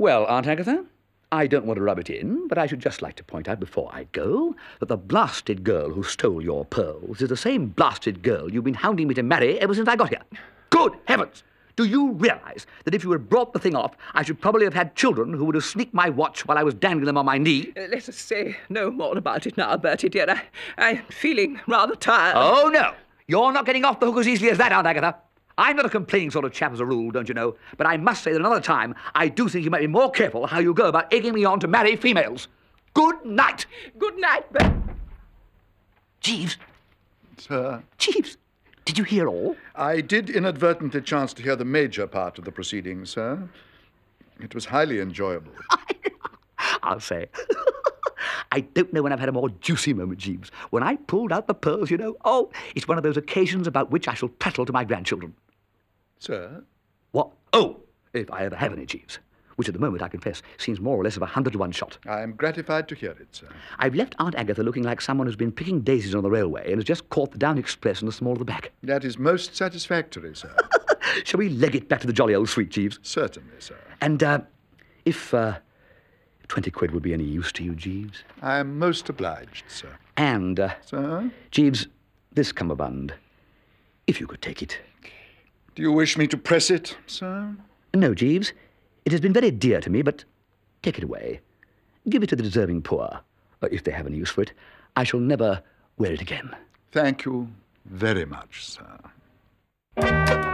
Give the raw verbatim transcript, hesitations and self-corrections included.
Well, Aunt Agatha, I don't want to rub it in, but I should just like to point out before I go that the blasted girl who stole your pearls is the same blasted girl you've been hounding me to marry ever since I got here. Good heavens! Do you realise that if you had brought the thing off, I should probably have had children who would have sneaked my watch while I was dangling them on my knee? Uh, let us say no more about it now, Bertie, dear. I, I'm feeling rather tired. Oh, no. You're not getting off the hook as easily as that, Aunt Agatha. I'm not a complaining sort of chap as a rule, don't you know? But I must say that another time, I do think you might be more careful how you go about egging me on to marry females. Good night. Good night, Bertie. Jeeves. Sir? Jeeves, did you hear all? I did inadvertently chance to hear the major part of the proceedings, sir. It was highly enjoyable. I'll say. I don't know when I've had a more juicy moment, Jeeves. When I pulled out the pearls, you know. Oh, it's one of those occasions about which I shall prattle to my grandchildren. Sir? What? Oh, if I ever have any, Jeeves. Which at the moment, I confess, seems more or less of a hundred to one shot. I am gratified to hear it, sir. I've left Aunt Agatha looking like someone who's been picking daisies on the railway and has just caught the down express in the small of the back. That is most satisfactory, sir. Shall we leg it back to the jolly old sweet, Jeeves? Certainly, sir. And, uh, if, uh, twenty quid would be any use to you, Jeeves? I am most obliged, sir. And, uh, Sir? Jeeves, this cummerbund, if you could take it. Do you wish me to press it, sir? No, Jeeves. It has been very dear to me, but take it away. Give it to the deserving poor, or if they have any use for it. I shall never wear it again. Thank you very much, sir.